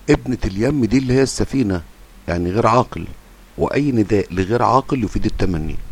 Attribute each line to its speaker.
Speaker 1: ابنة اليم دي اللي هي السفينة، يعني غير عاقل، وأي نداء لغير عاقل يفيد التمني.